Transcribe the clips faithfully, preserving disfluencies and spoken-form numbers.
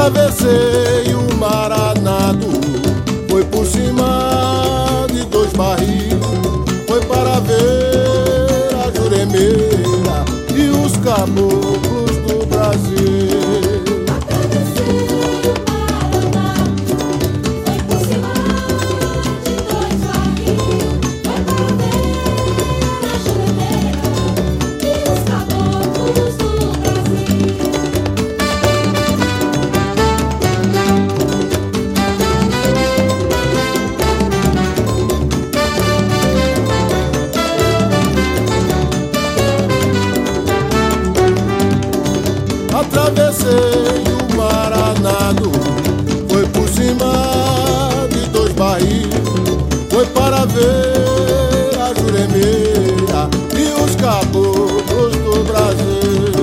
Atravessei o mar a nado, foi por cima de dois barris, foi para ver a Juremeira e os caboclos do Brasil. Atravessei o mar a nado, foi por cima de dois barris, foi para ver a Juremeira e os caboclos do Brasil.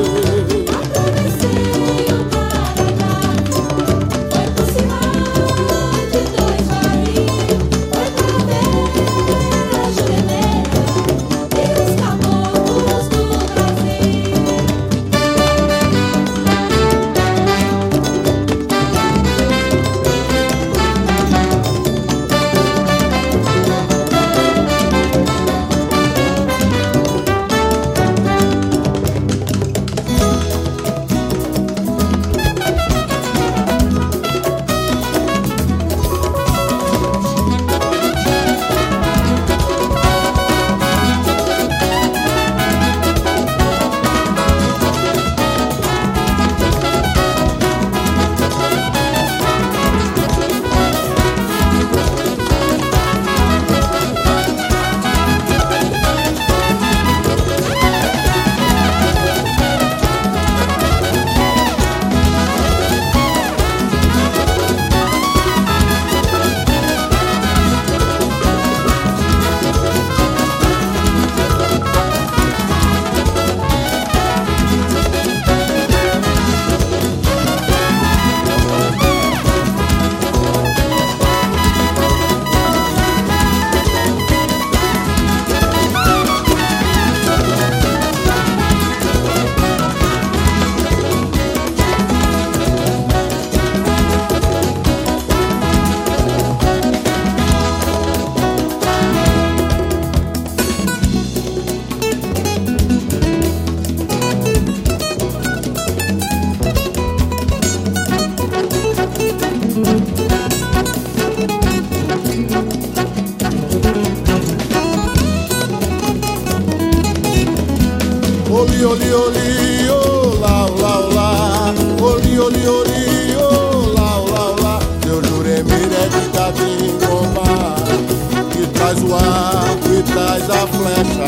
Oli, oli, oli, olá, olá, olá. Oli, oli, oli, olá, olá, olá. Seu Juremeira é de Catingumbá, que traz o arco e traz a flecha,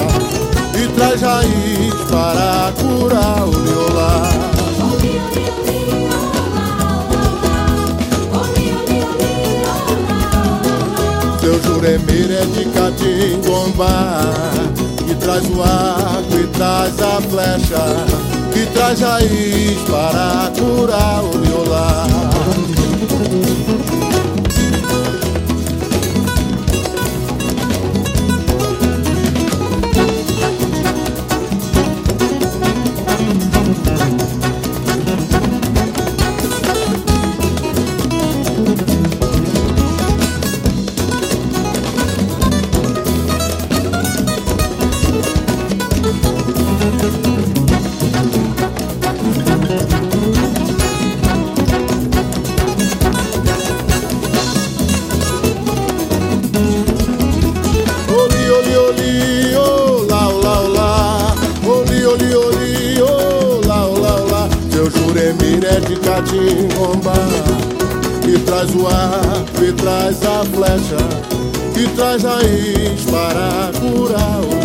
e traz raiz para curar o liolá. Oli, oli, oli, olá, olá. Oli, oli, oli, olá, olá. Seu Juremeira é de Catingumbá, que traz o arco e traz a flecha, que traz raiz para curar o liolá. Juremeira é de Catingumbá, que traz o arco e traz a flecha, que traz raiz para curar o